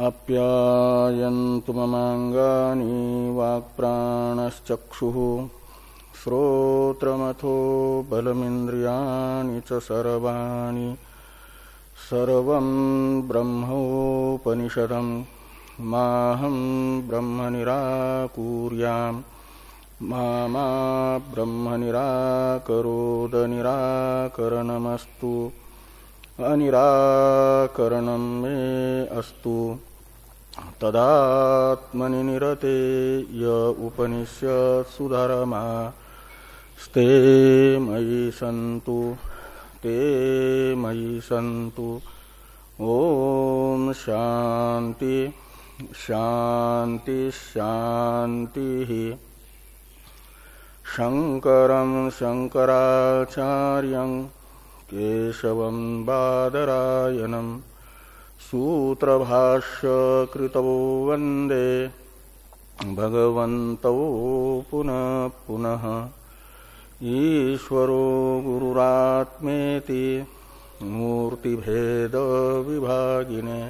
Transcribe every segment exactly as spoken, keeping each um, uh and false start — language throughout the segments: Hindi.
आप्यायन्तु ममाङ्गानि वाक्प्राणश्चक्षुः श्रोत्रमथो बलमिन्द्रियाणि च सर्वाणि सर्वं ब्रह्मोपनिषदं माहं ब्रह्म निराकुर्याम् मा मा ब्रह्म निराकरोद निराकरणमस्तु अनिराकरणं मे अस्तु तदात्मनि निरते य उपनिषत्सु धर्मास्ते मयि सन्तु ते मयि सन्तु। ओम शांति शांति शांति। शंकरं शंकराचार्यं केशवं बादरायणं सूत्रभाष्य कृतौ वन्दे भगवन्तौ पुनः पुनः। ईश्वरो गुरुरात्मेति मूर्तिभेद विभागिने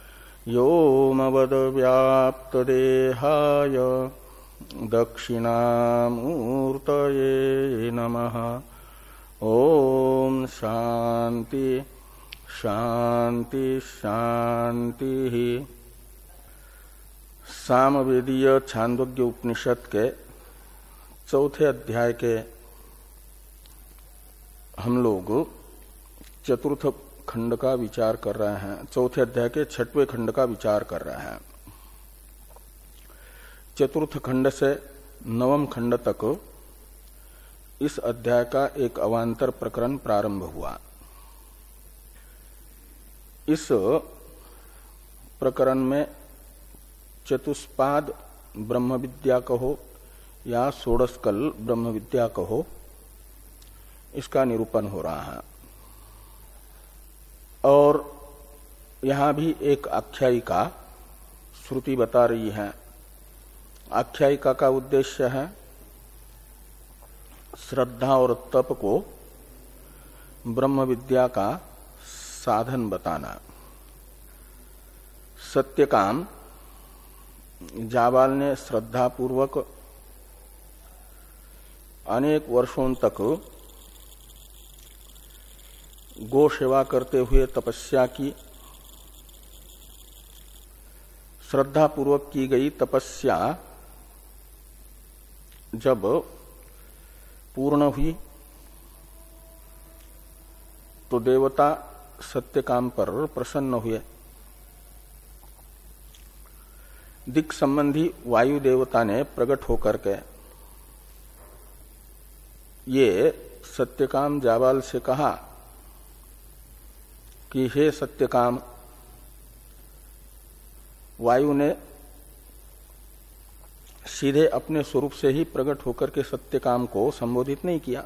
व्योमवद्व्याप्तदेहाय दक्षिणामूर्तये नमः। ओम शांति शांति शांति। सामवेदीय छांदोग्य उपनिषद के चौथे अध्याय के हम लोग चतुर्थ खंड का विचार कर रहे हैं। चौथे अध्याय के छठवें खंड का विचार कर रहे हैं। चतुर्थ खंड से नवम खंड तक इस अध्याय का एक अवांतर प्रकरण प्रारंभ हुआ। इस प्रकरण में चतुष्पाद ब्रह्म विद्या कहो या षोडशकल ब्रह्म विद्या कहो, इसका निरूपण हो रहा है। और यहां भी एक आख्यायिका श्रुति बता रही है। आख्यायिका का उद्देश्य है श्रद्धा और तप को ब्रह्म विद्या का साधन बताना। सत्यकाम जाबाल ने श्रद्धा पूर्वक अनेक वर्षों तक गो सेवा करते हुए तपस्या की। श्रद्धा पूर्वक की गई तपस्या जब पूर्ण हुई तो देवता सत्यकाम पर प्रसन्न हुए। दिक् संबंधी वायु देवता ने प्रकट होकर के ये सत्यकाम जाबाल से कहा कि हे सत्यकाम। वायु ने सीधे अपने स्वरूप से ही प्रकट होकर के सत्यकाम को संबोधित नहीं किया।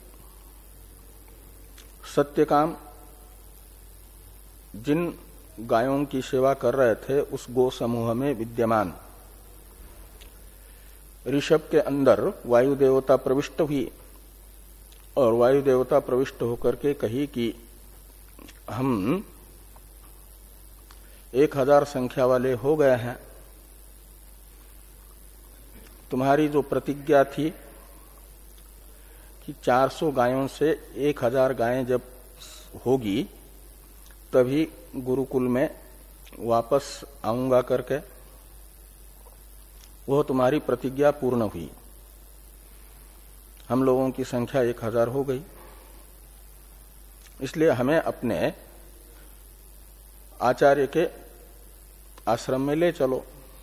सत्यकाम जिन गायों की सेवा कर रहे थे उस गो समूह में विद्यमान ऋषभ के अंदर वायु देवता प्रविष्ट हुई और वायु देवता प्रविष्ट होकर के कही कि हम एक हजार संख्या वाले हो गए हैं। तुम्हारी जो प्रतिज्ञा थी कि चार सौ गायों से एक हजार गायें जब होगी तभी गुरुकुल में वापस आऊंगा करके, वह तुम्हारी प्रतिज्ञा पूर्ण हुई। हम लोगों की संख्या एक हजार हो गई, इसलिए हमें अपने आचार्य के आश्रम में ले चलो।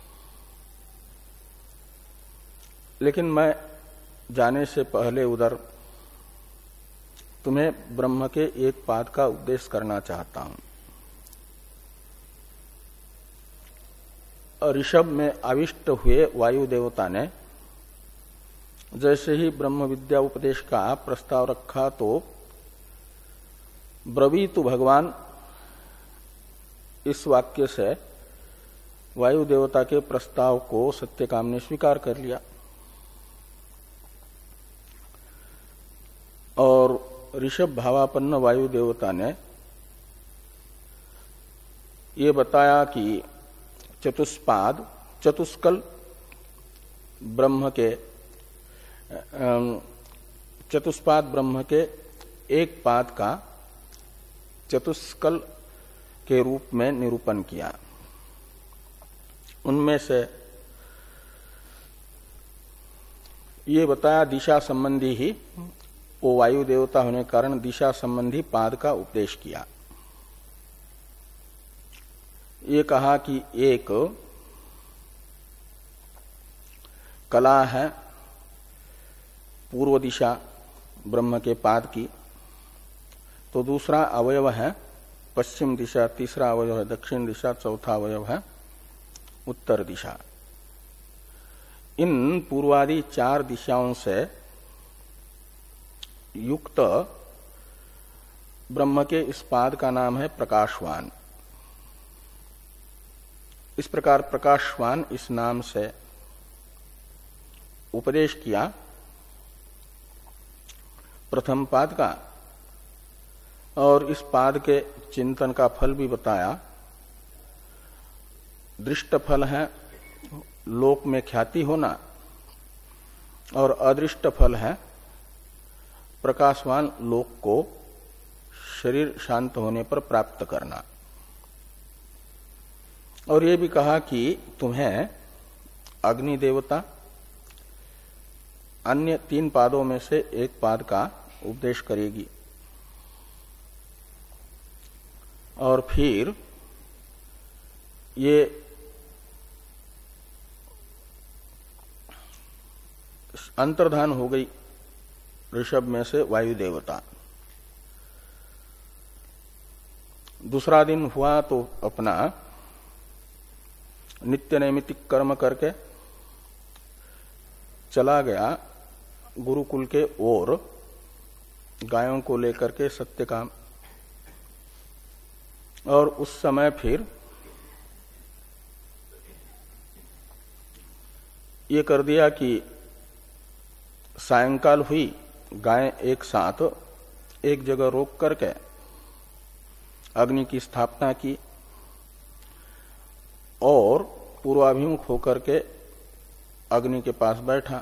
लेकिन मैं जाने से पहले उधर तुम्हें ब्रह्म के एक पाद का उपदेश करना चाहता हूं। ऋषभ में आविष्ट हुए वायु देवता ने जैसे ही ब्रह्म विद्या उपदेश का प्रस्ताव रखा तो ब्रवीतु भगवान इस वाक्य से वायु देवता के प्रस्ताव को सत्यकाम ने स्वीकार कर लिया और ऋषभ भावापन्न वायु देवता ने ये बताया कि चतुष्पाद चतुष्कल ब्रह्म के चतुष्पाद ब्रह्म के एक पाद का चतुष्कल के रूप में निरूपण किया। उनमें से ये बताया दिशा संबंधी ही, वो वायु देवता होने के कारण दिशा संबंधी पाद का उपदेश किया। ये कहा कि एक कला है पूर्व दिशा ब्रह्म के पाद की, तो दूसरा अवयव है पश्चिम दिशा, तीसरा अवयव है दक्षिण दिशा, चौथा अवयव है उत्तर दिशा। इन पूर्वादि चार दिशाओं से युक्त ब्रह्म के इस पाद का नाम है प्रकाशवान। इस प्रकार प्रकाशवान इस नाम से उपदेश किया प्रथम पाद का, और इस पाद के चिंतन का फल भी बताया। दृष्ट फल है लोक में ख्याति होना, और अदृष्ट फल है प्रकाशवान लोक को शरीर शांत होने पर प्राप्त करना। और ये भी कहा कि तुम्हें अग्नि देवता अन्य तीन पादों में से एक पाद का उपदेश करेगी, और फिर ये अंतर्धान हो गई ऋषभ में से वायु देवता। दूसरा दिन हुआ तो अपना नित्य नैमित्तिक कर्म करके चला गया गुरुकुल के ओर गायों को लेकर के सत्यकाम। और उस समय फिर ये कर दिया कि सायंकाल हुई, गायें एक साथ एक जगह रोक करके अग्नि की स्थापना की, और पूर्वाभिमुख होकर के अग्नि के पास बैठा।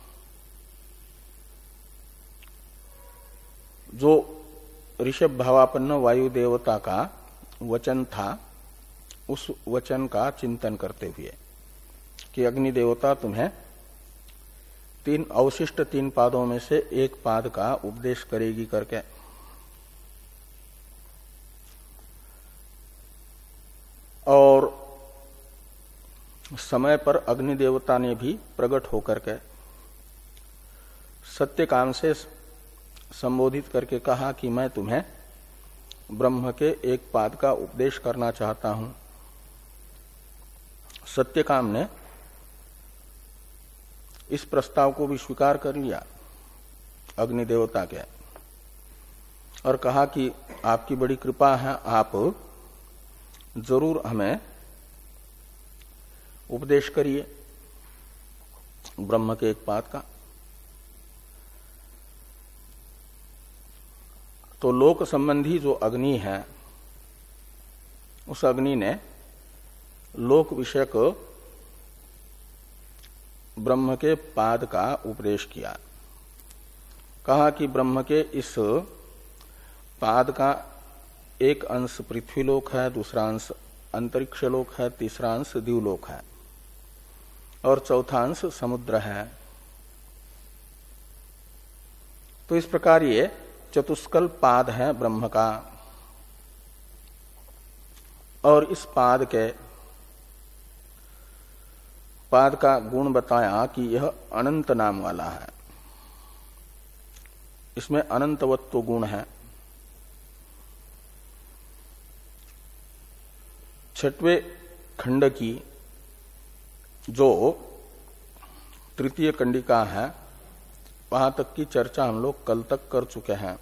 जो ऋषभ भावापन्न वायु देवता का वचन था, उस वचन का चिंतन करते हुए कि अग्नि देवता तुम्हें तीन अवशिष्ट तीन पादों में से एक पाद का उपदेश करेगी करके, और समय पर अग्नि देवता ने भी प्रकट होकर के सत्यकाम से संबोधित करके कहा कि मैं तुम्हें ब्रह्म के एक पाद का उपदेश करना चाहता हूं। सत्यकाम ने इस प्रस्ताव को भी स्वीकार कर लिया अग्नि देवता के, और कहा कि आपकी बड़ी कृपा है, आप जरूर हमें उपदेश करिए ब्रह्म के एक पाद का। तो लोक संबंधी जो अग्नि है, उस अग्नि ने लोक विषयक ब्रह्म के पाद का उपदेश किया। कहा कि ब्रह्म के इस पाद का एक अंश पृथ्वीलोक है, दूसरा अंश अंतरिक्ष लोक है, तीसरा अंश दिवलोक है, और चौथा अंश समुद्र है। तो इस प्रकार ये चतुष्कल पाद है ब्रह्म का, और इस पाद के पाद का गुण बताया कि यह अनंत नाम वाला है, इसमें अनंतवत्व गुण है। छठवें खंड की जो तृतीय कंडिका है, वहां तक की चर्चा हम लोग कल तक कर चुके हैं।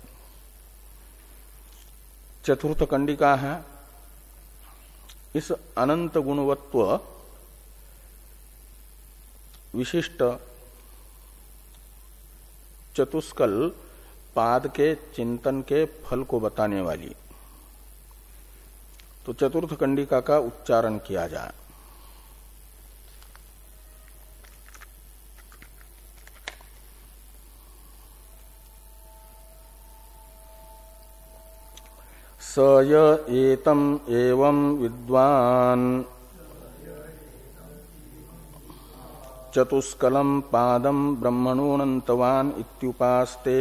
चतुर्थ कंडिका है इस अनंत गुणवत्व विशिष्ट चतुष्कल पाद के चिंतन के फल को बताने वाली। तो चतुर्थ कंडिका का उच्चारण किया जाए। स य एतम एवं विद्वान् चतुष्कलम पादम ब्रह्मणोऽनन्तवान् इत्युपास्ते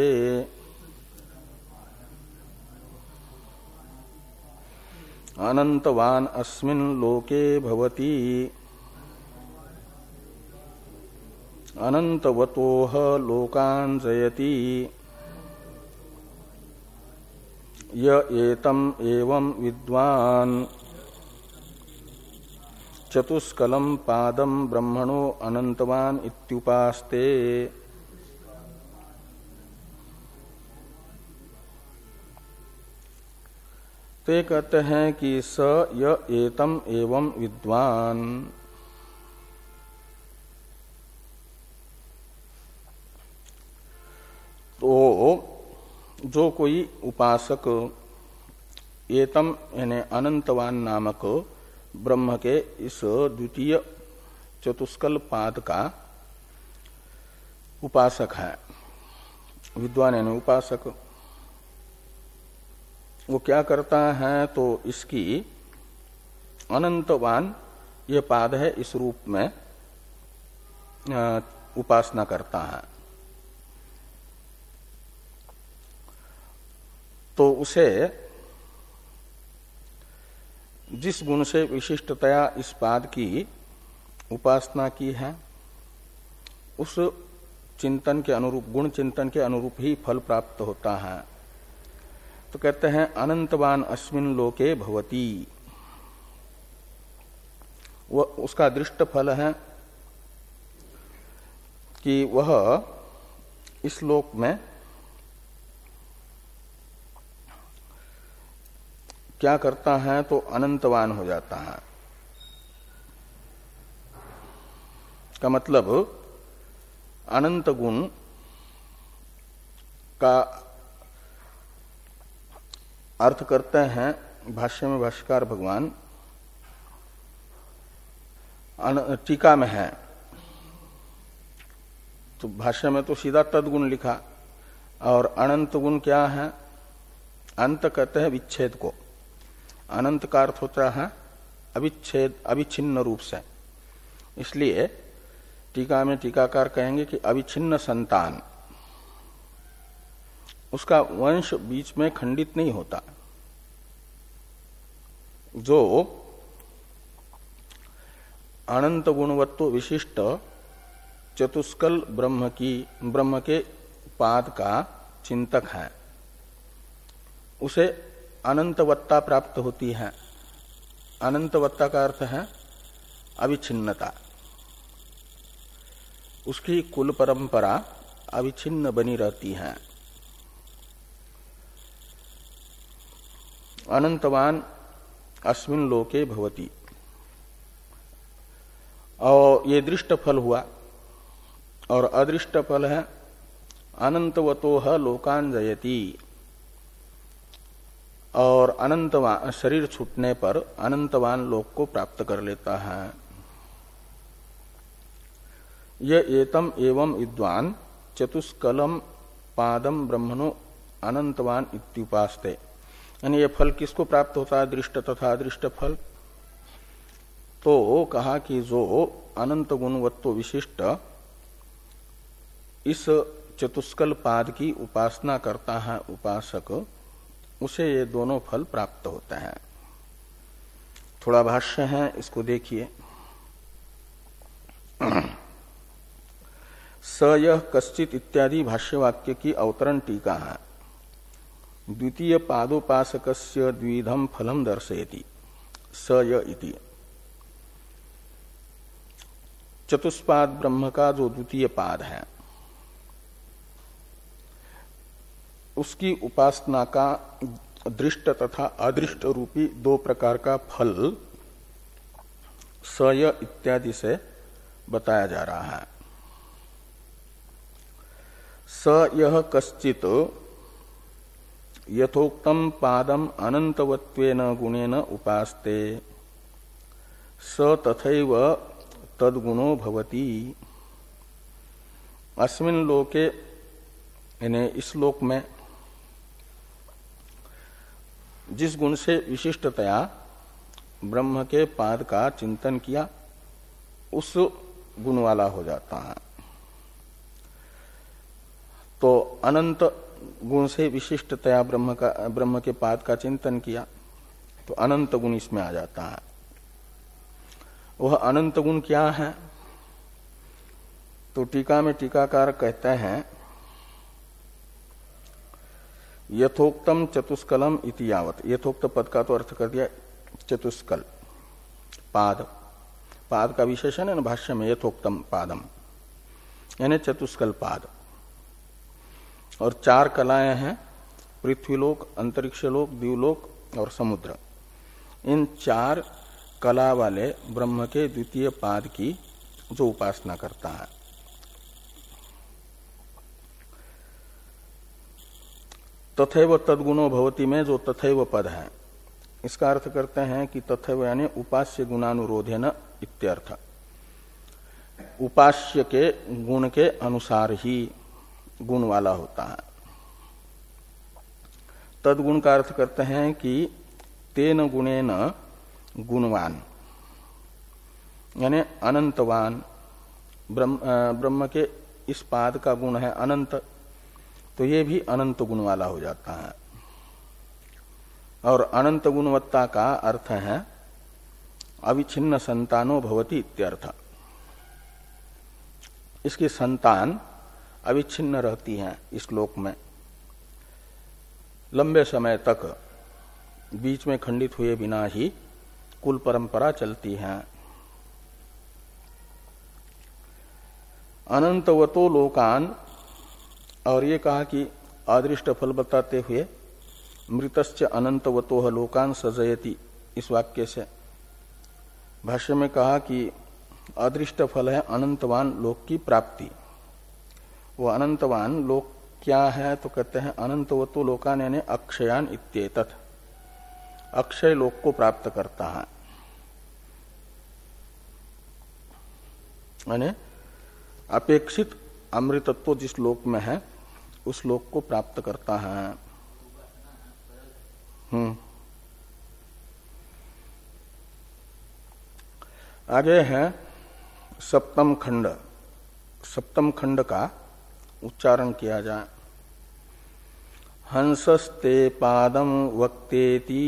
अनन्तवान् अस्मिन् लोके भवति अनन्तवतोह लोकान् जयति य एतम एवं विद्वान् चतुष्कलम पादम ब्रह्मणो अनन्तवान् इत्युपास्ते। ते कहते हैं कि स य एतम एवं विद्वान्, तो जो कोई उपासक एतम यानी अनंतवान नामक ब्रह्म के इस द्वितीय चतुष्कल पाद का उपासक है, विद्वान यानी उपासक, वो क्या करता है तो इसकी अनंतवान ये पाद है इस रूप में उपासना करता है। तो उसे जिस गुण से विशिष्टतया इस पाद की उपासना की है उस चिंतन के अनुरूप, गुण चिंतन के अनुरूप ही फल प्राप्त होता है। तो कहते हैं अनंतवान अस्मिन् लोके भवति, वह उसका दृष्ट फल है कि वह इस लोक में क्या करता है तो अनंतवान हो जाता है। का मतलब अनंत गुण का अर्थ करते हैं भाष्य में भाष्यकार भगवान, टीका में है तो भाष्य में तो सीधा तद्गुण लिखा, और अनंत गुण क्या है, अंत कहते हैं विच्छेद को, अनंत का अर्थ होता है अविच्छेद, अविच्छिन्न रूप से। इसलिए टीका में टीकाकार कहेंगे कि अविच्छिन्न संतान, उसका वंश बीच में खंडित नहीं होता। जो अनंत गुणवत्व विशिष्ट चतुष्कल ब्रह्म की ब्रह्म के पाद का चिंतक है, उसे अनंतवत्ता प्राप्त होती है। अनंतवत्ता का अर्थ है अविच्छिन्नता, उसकी कुल परंपरा अविच्छिन्न बनी रहती है। अनंतवान अस्मिन् लोके भवति, और ये दृष्ट फल हुआ, और अदृष्ट फल है अनंतवतोह लोकान जयति, और अनंतवान शरीर छूटने पर अनंतवान लोक को प्राप्त कर लेता है। ये एतम एवं विद्वान चतुष्कलम पादम ब्रह्मणो अनंतवान इत्युपास्ते, यानी ये फल किसको प्राप्त होता है, दृष्ट तथा अदृष्ट फल। तो कहा कि जो अनंत गुणवत्व विशिष्ट इस चतुष्कल पाद की उपासना करता है उपासक, उसे ये दोनों फल प्राप्त होते हैं। थोड़ा भाष्य है, इसको देखिए। स यह कश्चित इत्यादि भाष्यवाक्य की अवतरण टीका है। द्वितीय पादोपासकस्य द्विधम फलम दर्शयति स य इति। चतुष्पाद ब्रह्म का जो द्वितीय पाद है उसकी उपासना का दृष्ट तथा अदृष्ट रूपी दो प्रकार का फल स य इत्यादि से बताया जा रहा है। स यह कश्चित यथोक्तम पादम अनंतवत्वेन गुणेन उपास्ते स तथैव तद्गुणो भवति। अस्मिन् लोके यानी इस लोक में जिस गुण से विशिष्टतया ब्रह्म के पाद का चिंतन किया उस गुण वाला हो जाता है। तो अनंत गुण से विशिष्टतया ब्रह्म का ब्रह्म के पाद का चिंतन किया तो अनंत गुण इसमें आ जाता है। वह अनंत गुण क्या है? तो टीका में टीकाकार कहते हैं यथोक्तम चतुष्कलम इति यावत। यथोक्त पद का तो अर्थ कर दिया चतुष्कल पाद। पाद का विशेषण है ना भाष्य में, यथोक्तम पादम यानी चतुष्कल पाद। और चार कलाएं हैं, पृथ्वीलोक, अंतरिक्षलोक, द्यूलोक और समुद्र। इन चार कला वाले ब्रह्म के द्वितीय पाद की जो उपासना करता है, तथैव तद्गुणो भवति में जो तथैव पद है, इसका अर्थ करते हैं कि तथैव यानी उपास्य गुणानुरोधेन इत्यर्थ। उपास्य के गुण के अनुसार ही गुण वाला होता है। तद्गुण का अर्थ करते हैं कि तेन गुणेन गुणवान यानी अनंतवान। ब्रह्म, ब्रह्म के इस पाद का गुण है अनंत, तो ये भी अनंत गुण वाला हो जाता है। और अनंत गुणवत्ता का अर्थ है अविच्छिन्न संतानो भवति इत्यर्थ। इसकी संतान अविच्छिन्न रहती हैं इस लोक में, लंबे समय तक बीच में खंडित हुए बिना ही कुल परंपरा चलती है। अनंतवतो लोकान, और ये कहा कि अदृष्ट फल बताते हुए मृतश्च अनंतवतो लोकान सजयति, इस वाक्य से भाष्य में कहा कि अदृष्ट फल है अनंतवान लोक की प्राप्ति। वो अनंतवान लोक क्या है? तो कहते हैं अनंतवतो लोकान यानी अक्षयान इत्येतत्, अक्षय लोक को प्राप्त करता है। यानी अपेक्षित अमृतत्व जिस लोक में है उस लोक को प्राप्त करता है। हम्म आगे है सप्तम खंड। सप्तम खंड का उच्चारण किया जाए। हंसस्ते पादम वक्तेति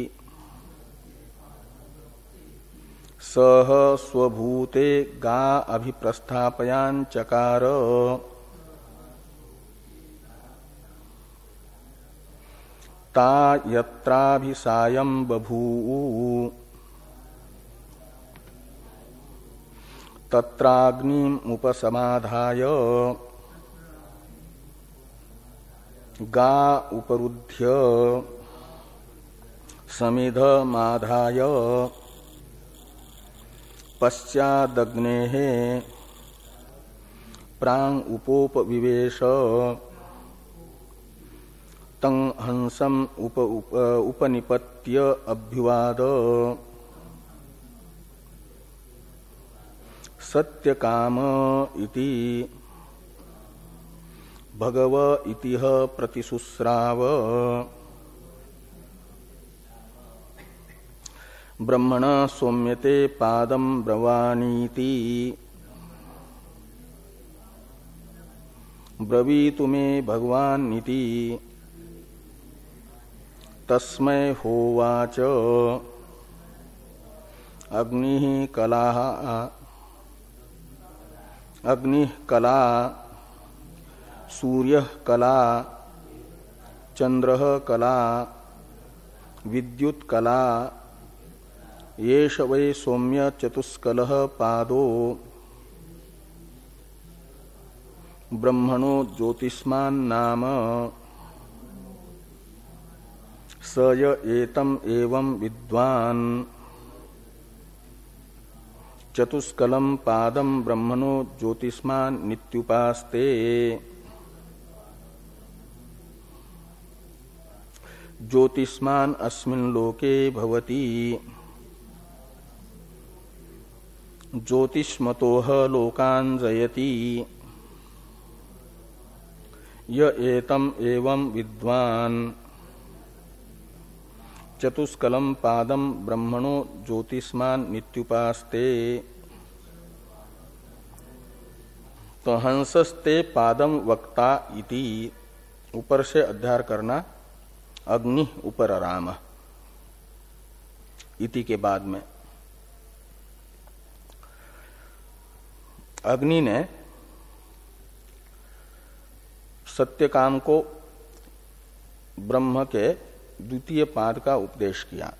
सह स्वभूते गा अभिप्रस्थापयान चकार ता यत्राभिसायं बभूव तत्राग्निम उपसमाधाय गा उपरुध्य समिधमाधाय पश्चादग्नेः प्रांग उपोपविवेश तं हंसम उप, उप, उपनिपत्य अभ्युवाद सत्यकाम इति भगव इतिह प्रतिशुस्राव ब्रह्मण सौम्यते पादम ब्रवानीति ब्रवीतु मे भगवान्निति तस्मै होवाच अग्निः कलाः अग्निः कला सूर्यः कला चंद्रः कला विद्युत् कला येष वै सौम्य चतुष्कलः पादो ब्रह्मणो ज्योतिष्मान् नाम स य एतम् एवं विद्वान् चतुष्कलम पादम ब्रह्मणो ज्योतिष्मान् नित्युपास्ते। ज्योतिष्मान् अस्मिन् लोके भवति ज्योतिष्मतोह लोकान् जयति य एतम् एवं विद्वान् चतुष्कलम पादम ब्रह्मणो ज्योतिष्मान नित्युपास्ते। तो हंसस्ते पादम वक्ता इति ऊपर से अध्यार करना अग्नि उपर राम इति के बाद में अग्नि ने सत्यकाम को ब्रह्म के द्वितीय पाद का उपदेश किया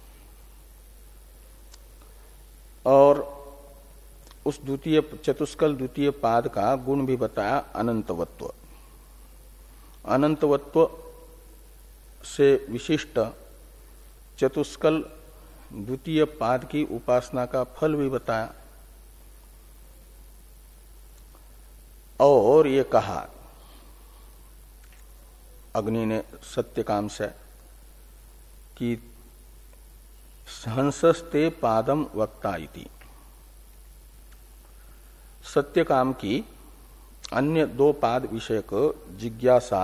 और उस द्वितीय चतुष्कल द्वितीय पाद का गुण भी बताया अनंतवत्व। अनंतवत्व से विशिष्ट चतुष्कल द्वितीय पाद की उपासना का फल भी बताया और ये कहा अग्नि ने सत्यकाम से कि हंसस्ते पादम वक्ता इति। सत्यकाम की अन्य दो पाद विषयक जिज्ञासा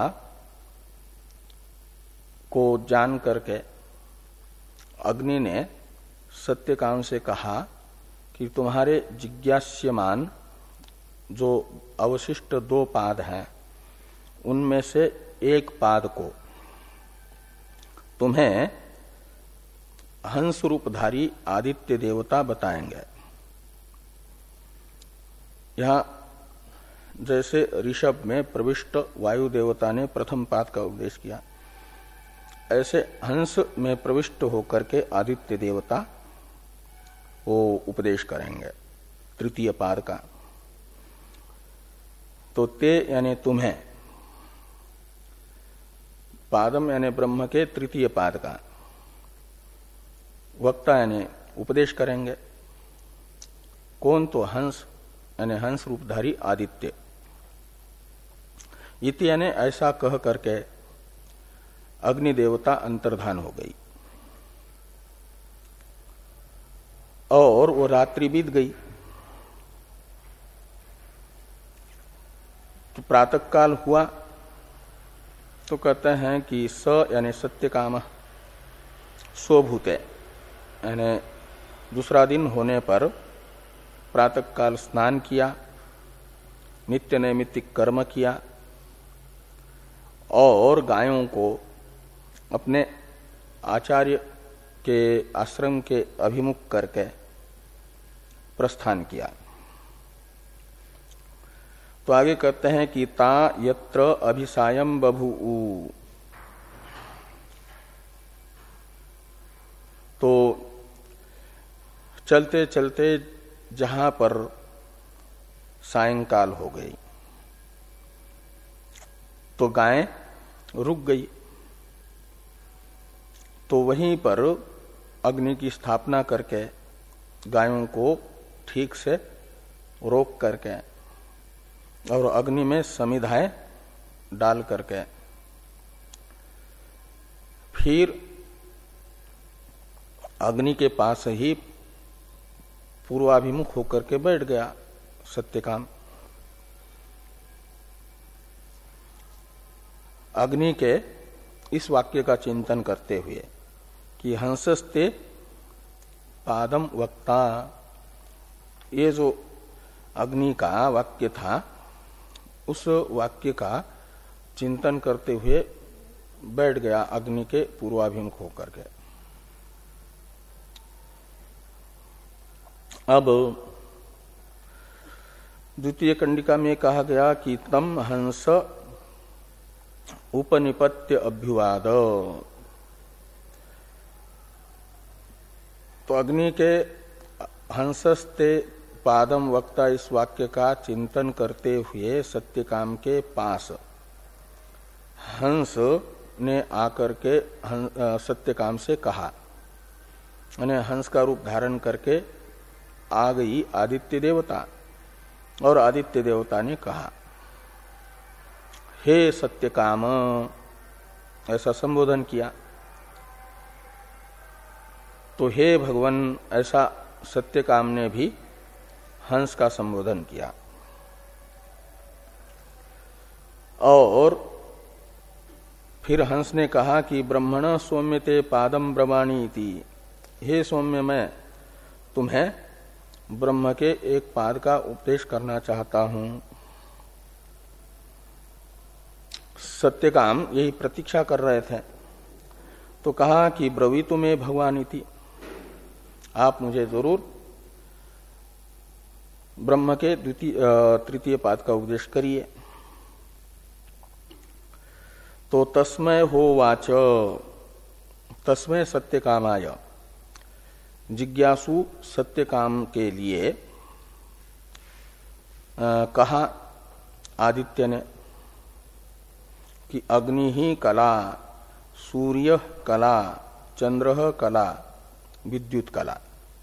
को जान करके अग्नि ने सत्यकाम से कहा कि तुम्हारे जिज्ञास्यमान जो अवशिष्ट दो पाद हैं उनमें से एक पाद को तुम्हें हंस रूपधारी आदित्य देवता बताएंगे। यहां जैसे ऋषभ में प्रविष्ट वायु देवता ने प्रथम पाद का उपदेश किया, ऐसे हंस में प्रविष्ट होकर के आदित्य देवता वो उपदेश करेंगे तृतीय पाद का। तो ते यानी तुम्हें, पादम यानी ब्रह्म के तृतीय पाद का, वक्ता यानी उपदेश करेंगे। कौन? तो हंस यानी हंस रूपधारी आदित्य। इति यानी ऐसा कह करके अग्नि देवता अंतर्धान हो गई और वो रात्रि बीत गई। तो प्रातः काल हुआ तो कहते हैं कि स यानी सत्यकाम स्वभूते, यानी दूसरा दिन होने पर प्रातः काल स्नान किया, नित्य नैमित्तिक कर्म किया और गायों को अपने आचार्य के आश्रम के अभिमुख करके प्रस्थान किया। तो आगे कहते हैं कि ता यत्र अभिसायम बभूउ, तो चलते चलते जहां पर सायंकाल हो गई तो गाय रुक गई। तो वहीं पर अग्नि की स्थापना करके गायों को ठीक से रोक करके और अग्नि में समिधाएं डाल करके फिर अग्नि के पास ही पूर्वाभिमुख होकर के बैठ गया सत्यकाम। अग्नि के इस वाक्य का चिंतन करते हुए कि हंसस्ते पादम वक्ता, ये जो अग्नि का वाक्य था उस वाक्य का चिंतन करते हुए बैठ गया अग्नि के पूर्वाभिमुख होकर के। अब द्वितीय कंडिका में कहा गया कि तम हंस उपनिपत्य अभ्युवाद, तो अग्नि के हंसस्ते पादम वक्ता इस वाक्य का चिंतन करते हुए सत्यकाम के पास हंस ने आकर के सत्यकाम से कहा, यानी हंस का रूप धारण करके आ गई आदित्य देवता और आदित्य देवता ने कहा, हे सत्यकाम, ऐसा संबोधन किया। तो हे भगवान, ऐसा सत्यकाम ने भी हंस का संबोधन किया और फिर हंस ने कहा कि ब्रह्मण सौम्य ते पादम ब्रवाणी इति, हे सौम्य मैं तुम्हें ब्रह्म के एक पाद का उपदेश करना चाहता हूं। सत्यकाम यही प्रतीक्षा कर रहे थे, तो कहा कि ब्रवीतु में भगवान इति, आप मुझे जरूर ब्रह्म के द्वितीय तृतीय पाद का उपदेश करिए। तो तस्मय हो वाच, तस्मय सत्यकामाय, जिज्ञासु सत्यकाम के लिए आ, कहा आदित्य ने कि अग्नि ही कला, सूर्य कला, चंद्र कला, विद्युत कला,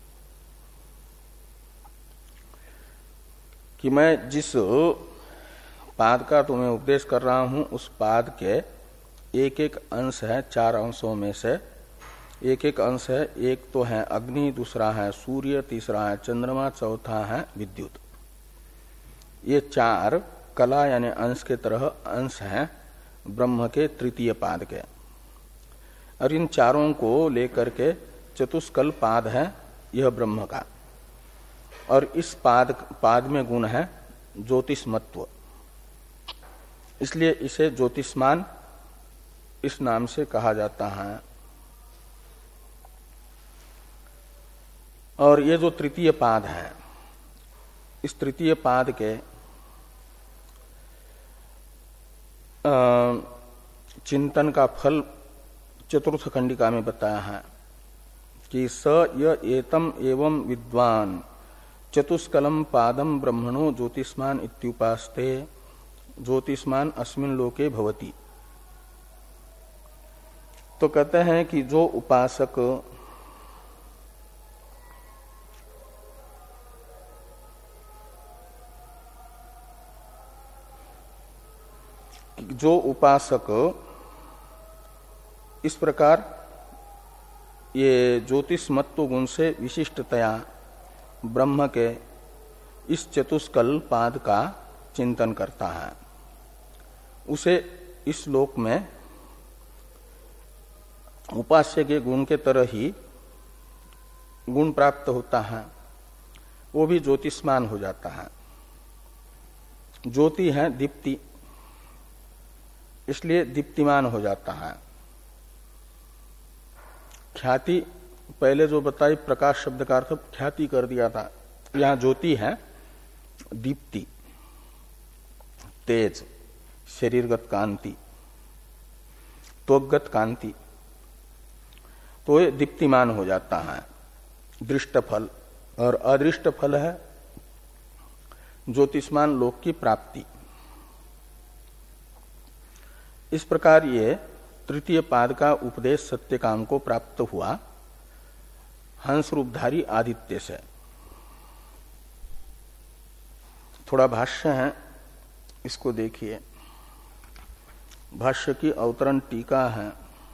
कि मैं जिस पाद का तुम्हें उपदेश कर रहा हूं उस पाद के एक एक अंश है, चार अंशों में से एक एक अंश है। एक तो है अग्नि, दूसरा है सूर्य, तीसरा है चंद्रमा, चौथा है विद्युत। ये चार कला यानी अंश के तरह अंश हैं ब्रह्म के तृतीय पाद के, और इन चारों को लेकर के चतुष्कल पाद है यह ब्रह्म का। और इस पाद पाद में गुण है ज्योतिषमत्व, इसलिए इसे ज्योतिष्मान इस नाम से कहा जाता है। और ये जो तृतीय पाद है, इस तृतीय पाद के चिंतन का फल चतुर्थ खंडिका में बताया है कि स य एतम एवं विद्वान चतुष्कलम पादम ब्रह्मणो ज्योतिष्मान इत्युपास्ते ज्योतिष्मान अस्मिन् लोके भवति। तो कहते हैं कि जो उपासक जो उपासक इस प्रकार ये ज्योतिषमत्व गुण से विशिष्टतया ब्रह्म के इस चतुष्कल पाद का चिंतन करता है, उसे इस लोक में उपास्य के गुण के तरह ही गुण प्राप्त होता है, वो भी ज्योतिष्मान हो जाता है। ज्योति है दीप्ति, इसलिए दीप्तिमान हो जाता है। ख्याति पहले जो बताई प्रकाश शब्द का अर्थ ख्याति कर दिया था, यहां ज्योति है दीप्ति, तेज, शरीरगत कांति, त्वगत कांति, तो ये दीप्तिमान हो जाता है दृष्ट फल। और अदृष्ट फल है ज्योतिष्मान लोक की प्राप्ति। इस प्रकार ये तृतीय पाद का उपदेश सत्यकाम को प्राप्त हुआ हंस रूपधारी आदित्य से। थोड़ा भाष्य है, इसको देखिए। भाष्य की अवतरण टीका है।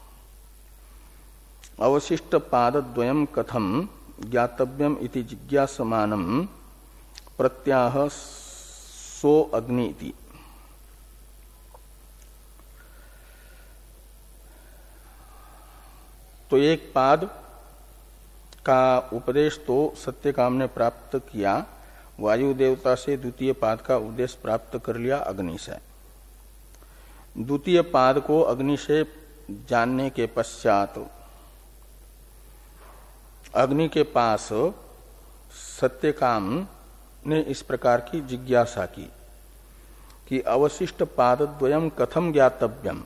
अवशिष्ट पादद्वयम् कथम ज्ञातव्यम इति जिज्ञासमानम प्रत्याह सो अग्नि इति। तो एक पाद का उपदेश तो सत्यकाम ने प्राप्त किया, वायु देवता से द्वितीय पाद का उपदेश प्राप्त कर लिया अग्नि से। द्वितीय पाद को अग्नि से जानने के पश्चात अग्नि के पास सत्यकाम ने इस प्रकार की जिज्ञासा की कि अवशिष्ट पादद्वयम् कथम ज्ञातव्यम,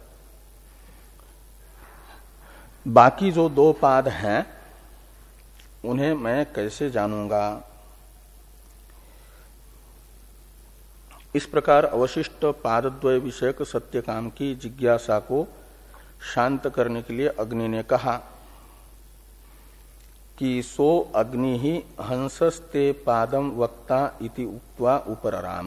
बाकी जो दो पाद हैं उन्हें मैं कैसे जानूंगा। इस प्रकार अवशिष्ट पादद्वय विषयक सत्यकाम की जिज्ञासा को शांत करने के लिए अग्नि ने कहा कि सो अग्नि ही हंसस्ते पादम वक्ता इति उक्त्वा उपरराम।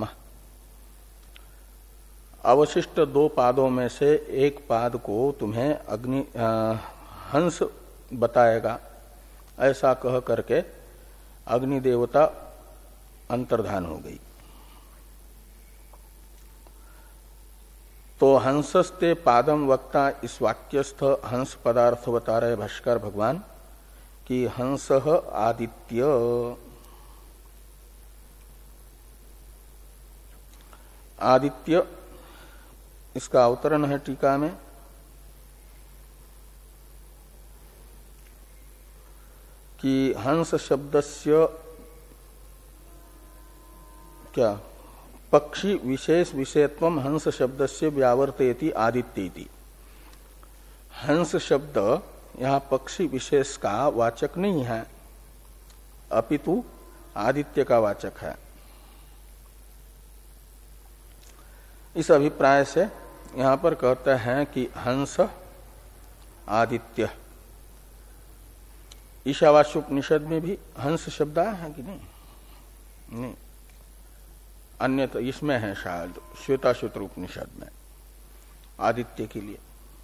अवशिष्ट दो पादों में से एक पाद को तुम्हें अग्नि आ, हंस बताएगा, ऐसा कह करके अग्नि देवता अंतर्धान हो गई। तो हंसस्ते पादम वक्ता इस वाक्यस्थ हंस पदार्थ बता रहे भाष्कर भगवान कि हंस आदित्य। आदित्य इसका अवतरण है टीका में। कि हंस शब्दस्य क्या पक्षी विशेष विषयत्वम हंस शब्दस्य व्यावर्तयति आदित्येति। हंस शब्द यहाँ पक्षी विशेष का वाचक नहीं है, अपितु आदित्य का वाचक है। इस अभिप्राय से यहाँ पर कहते हैं कि हंस आदित्य। ईशावास्योपनिषद में भी हंस शब्द आया है कि नहीं? नहीं, अन्य तो इसमें है शायद श्वेताश्वतर उपनिषद में आदित्य के लिए।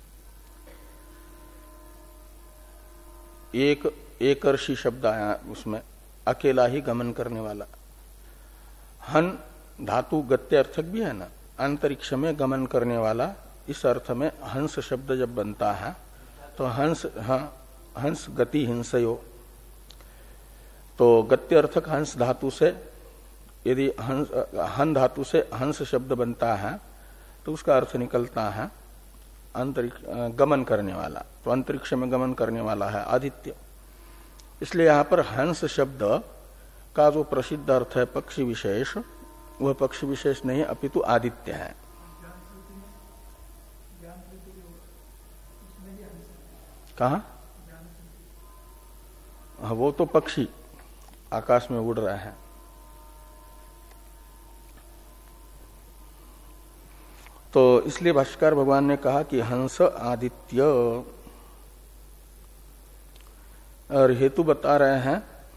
एक एकर्षि शब्द आया उसमें, अकेला ही गमन करने वाला। हन धातु गत्य अर्थक भी है ना, अंतरिक्ष में गमन करने वाला। इस अर्थ में हंस शब्द जब बनता है तो हंस, हाँ, हंस गति हिंसयो, तो गत्य अर्थक हंस धातु से यदि हंस हन धातु से हंस शब्द बनता है तो उसका अर्थ निकलता है अंतरिक्ष गमन करने वाला। तो अंतरिक्ष में गमन करने वाला है आदित्य। इसलिए यहाँ पर हंस शब्द का जो प्रसिद्ध अर्थ है पक्षी विशेष, वह पक्षी विशेष नहीं अपितु आदित्य है। कहा? हाँ, वो तो पक्षी आकाश में उड़ रहे हैं। तो इसलिए भाष्यकार भगवान ने कहा कि हंस आदित्य, और हेतु बता रहे हैं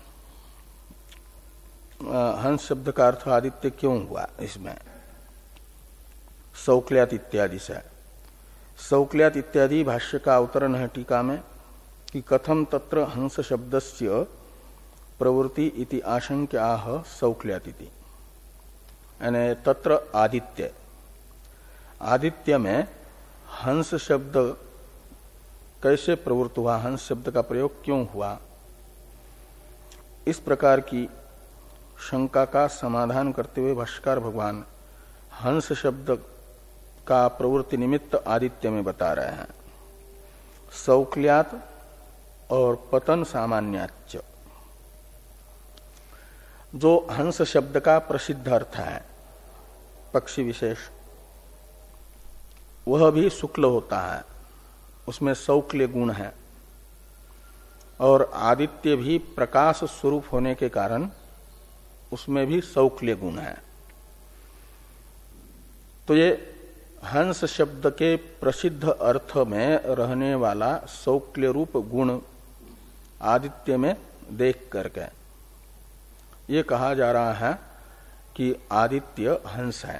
हंस शब्द का अर्थ आदित्य क्यों हुआ इसमें, सौक्ल्यात इत्यादि से। सौक्ल्यात इत्यादि भाष्य का अवतरण है टीका में कि कथम तत्र हंस शब्दस्य प्रवृत्ति इति आशंक्याह सौक्ल्यात इति, यानी तत्र आदित्य, आदित्य में हंस शब्द कैसे प्रवृत्त हुआ, हंस शब्द का प्रयोग क्यों हुआ, इस प्रकार की शंका का समाधान करते हुए भाष्यकार भगवान हंस शब्द का प्रवृत्ति निमित्त आदित्य में बता रहे हैं। सौक्ल्यात और पतन सामान्याच, जो हंस शब्द का प्रसिद्ध अर्थ है पक्षी विशेष, वह भी शुक्ल होता है, उसमें सौक्ल्य गुण है। और आदित्य भी प्रकाश स्वरूप होने के कारण उसमें भी सौक्ल्य गुण है। तो ये हंस शब्द के प्रसिद्ध अर्थ में रहने वाला सौक्ल्य रूप गुण आदित्य में देख करके ये कहा जा रहा है कि आदित्य हंस है,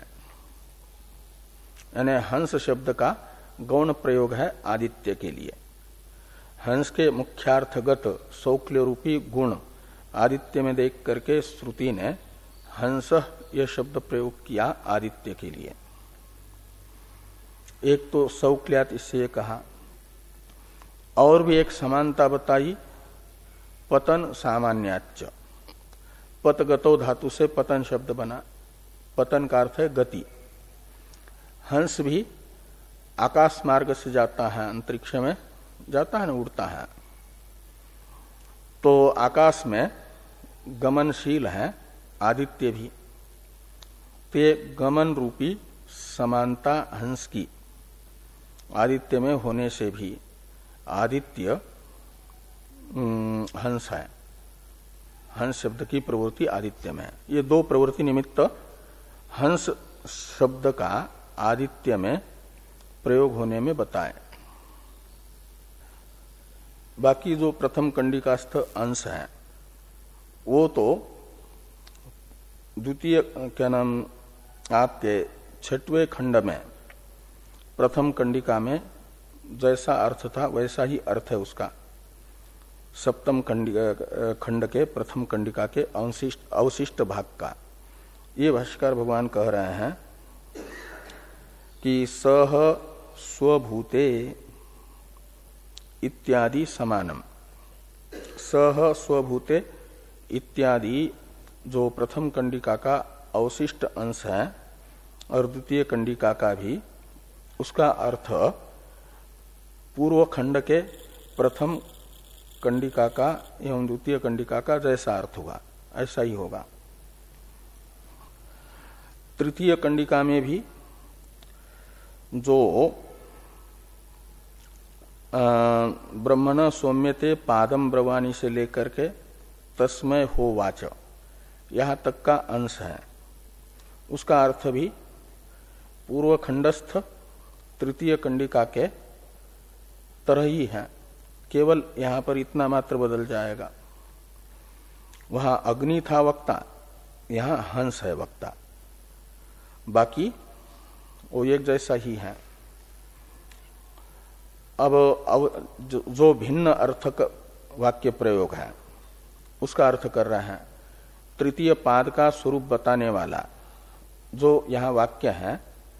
यानी हंस शब्द का गौण प्रयोग है आदित्य के लिए। हंस के मुख्यार्थगत सौक्ल्य रूपी गुण आदित्य में देख करके श्रुति ने हंस यह शब्द प्रयोग किया आदित्य के लिए। एक तो सौक्ल्यात इससे कहा, और भी एक समानता बताई पतन सामान्याच। पतगतो धातु से पतन शब्द बना, पतन का अर्थ है गति। हंस भी आकाश मार्ग से जाता है, अंतरिक्ष में जाता है ना, उड़ता है, तो आकाश में गमनशील है आदित्य भी। तो ये गमन रूपी समानता हंस की आदित्य में होने से भी आदित्य हंस है, हंस शब्द की प्रवृत्ति आदित्य में है। ये दो प्रवृत्ति निमित्त हंस शब्द का आदित्य में प्रयोग होने में बताए। बाकी जो प्रथम कंडिकास्थ अंश है वो तो द्वितीय क्या नाम आपके छठवें खंड में प्रथम कंडिका में जैसा अर्थ था वैसा ही अर्थ है उसका। सप्तम खंड के प्रथम कंडिका के अवशिष्ट अवशिष्ट भाग का ये भाष्यकार भगवान कह रहे हैं कि सह स्वभूते इत्यादि समानम। सह स्वभूते इत्यादि जो प्रथम कंडिका का अवशिष्ट अंश है और द्वितीय कंडिका का भी, उसका अर्थ पूर्व खंड के प्रथम कंडिका का एवं द्वितीय कंडिका का जैसा अर्थ होगा ऐसा ही होगा। तृतीय कंडिका में भी जो ब्रह्मण सौम्यते पादम ब्रवाणी से लेकर के तस्मय हो वाच यहाँ तक का अंश है, उसका अर्थ भी पूर्व खंडस्थ तृतीय कंडिका के तरह ही है, केवल यहां पर इतना मात्र बदल जाएगा। वहां अग्नि था वक्ता, यहां हंस है वक्ता, बाकी वो एक जैसा ही है। अब, अब जो, जो भिन्न अर्थक वाक्य प्रयोग है उसका अर्थ कर रहे हैं। तृतीय पाद का स्वरूप बताने वाला जो यहां वाक्य है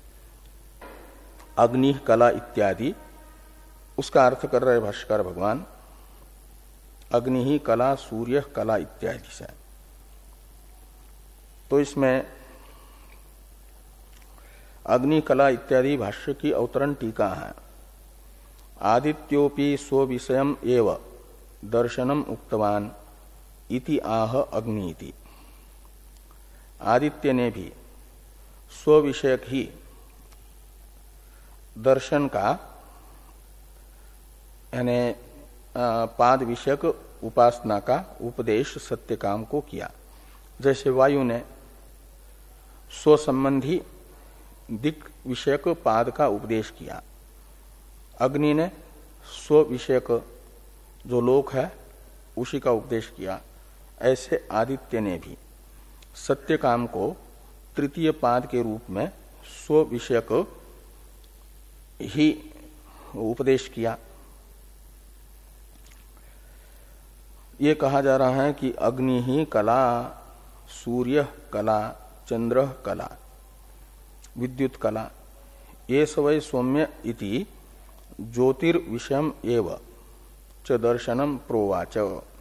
अग्नि कला इत्यादि, उसका अर्थ कर रहे भाष्कर भगवान अग्नि ही कला सूर्य कला इत्यादि से। तो इसमें अग्नि कला इत्यादि भाष्य की अवतरण टीका है। आदित्योपि स्वविषयम एव दर्शनम उक्तवान इति आह अग्नि इति। आदित्य ने भी स्वविषयक ही दर्शन का यानी पाद विषयक उपासना का उपदेश सत्यकाम को किया। जैसे वायु ने स्व संबंधी दिक् विषयक पाद का उपदेश किया, अग्नि ने स्व विषयक जो लोक है उसी का उपदेश किया, ऐसे आदित्य ने भी सत्यकाम को तृतीय पाद के रूप में स्व विषयक ही उपदेश किया। ये कहा जा रहा है कि अग्नि ही कला, सूर्य कला, चंद्र कला, विद्युत कला, ये सवै सौम्य इति ज्योतिर्विषयम एव च दर्शनम प्रोवाच।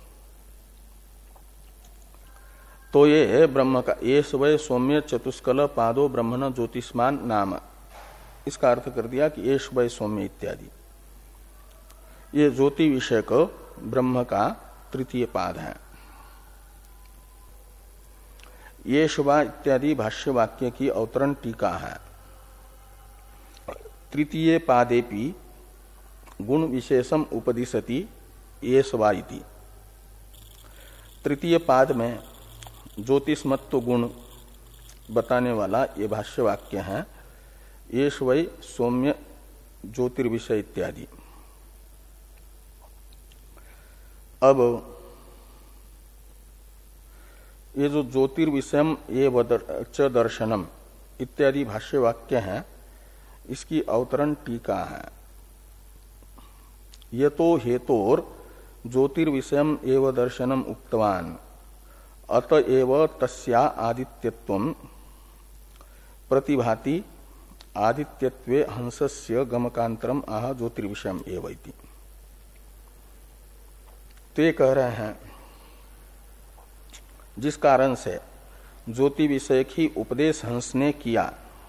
तो ये ब्रह्म का ये सवै सौम्य चतुष्कल पादो ब्रह्मण ज्योतिष्मान नाम, इसका अर्थ कर दिया कि ये सवै सौम्य इत्यादि ये ज्योति विषयक ब्रह्म का तृतीय पाद है। ये शुभा इत्यादि भाष्य वाक्य की अवतरण टीका है। तृतीय पादेपि गुण विशेषम उपदिशति ये शुभा इति। तृतीय पाद में ज्योतिषमत्व गुण बताने वाला ये भाष्य वाक्य है, ये वै सौम्य ज्योतिर्विषय इत्यादि। अब ये जो ज्योतिर्विषयम एव च दर्शनम इत्यादि भाष्य वाक्य है, इसकी अवतरण टीका है। ये तो हेतोर ज्योतिर्विषयम एव दर्शनम उक्तवान अतएव तस्या आदित्यत्वम प्रतिभाति आदित्यत्वे हंसस्य गमकांतरम आह ज्योतिर्विषयम एव इति। तो ये कह रहे हैं जिस कारण से ज्योति विषयक ही उपदेश हंस ने किया,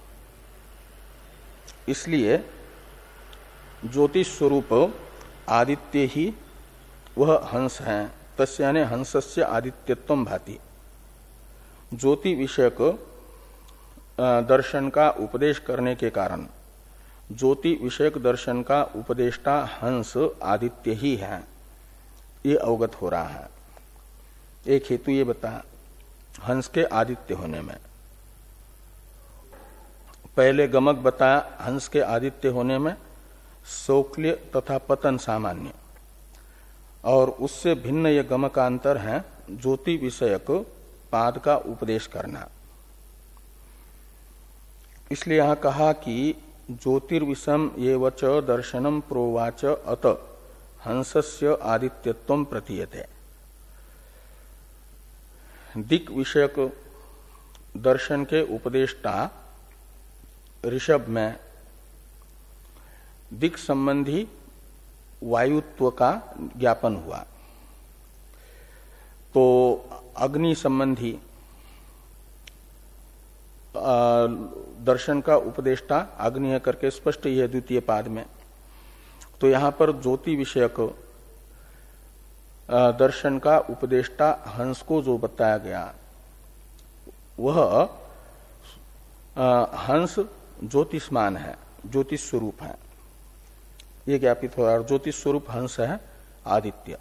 इसलिए ज्योतिष स्वरूप आदित्य ही वह हंस है। तस्याने हंसस्य आदित्यत्वम भाति। ज्योति विषयक दर्शन का उपदेश करने के कारण ज्योति विषयक दर्शन का उपदेष्टा हंस आदित्य ही है, ये अवगत हो रहा है। एक हेतु ये बता हंस के आदित्य होने में, पहले गमक बताया हंस के आदित्य होने में शौक्ल्य तथा पतन सामान्य, और उससे भिन्न यह गमकांतर है ज्योति विषयक पाद का उपदेश करना। इसलिए यहां कहा कि ज्योतिर्विषम एव च दर्शनम प्रोवाच अत हंसस्य आदित्यत्वम प्रतीयते। दिक् विषयक दर्शन के उपदेष्टा ऋषभ में दिक् संबंधी वायुत्व का ज्ञापन हुआ। तो अग्नि संबंधी दर्शन का उपदेष्टा अग्नि है करके स्पष्ट ही है द्वितीय पाद में। तो यहां पर ज्योति विषयक दर्शन का उपदेष्टा हंस को जो बताया गया वह हंस ज्योतिष्मान है, ज्योतिष स्वरूप है, ये ज्ञापित हो। और ज्योतिष स्वरूप हंस है आदित्य।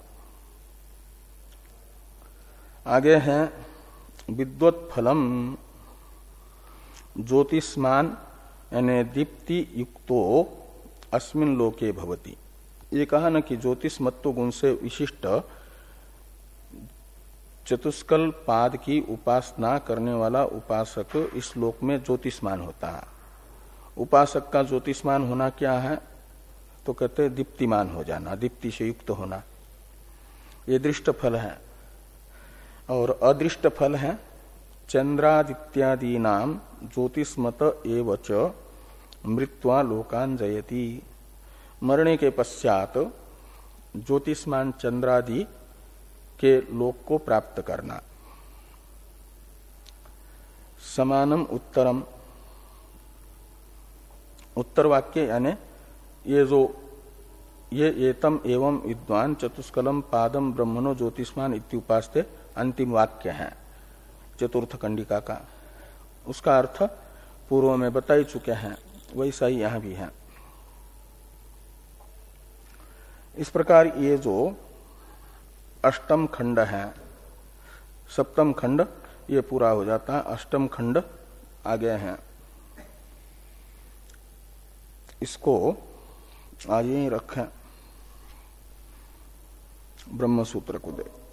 आगे है विद्वत फलम ज्योतिष्मान यानी दीप्ति युक्तो अस्मिन लोके भवति। ये कहा न कि ज्योतिष मत्तो गुण से विशिष्ट चतुष्कल पाद की उपासना करने वाला उपासक इस श्लोक में ज्योतिष्मान होता है। उपासक का ज्योतिष्मान होना क्या है? तो कहते हैं दीप्तिमान हो जाना, दीप्ति से युक्त होना। ये दृष्ट फल है। और अदृष्ट फल है चंद्रादित्यादि नाम ज्योतिष्मत एवच मृत्वा लोकान जयति। मरने के पश्चात ज्योतिष्मान चंद्रादि के लोक को प्राप्त करना। समानम उत्तरम, उत्तर वाक्य यानी ये जो ये एतम एवं विद्वान चतुष्कलम पादम ब्रह्मणो ज्योतिष्मान इत्युपास्ते अंतिम वाक्य है चतुर्थ कंडिका का। उसका अर्थ पूर्व में बता ही चुके हैं, वैसा ही यहां भी है। इस प्रकार ये जो अष्टम खंड है, सप्तम खंड ये पूरा हो जाता है, अष्टम खंड आगे हैं। इसको आज यहीं रखें, ब्रह्म सूत्र को दे।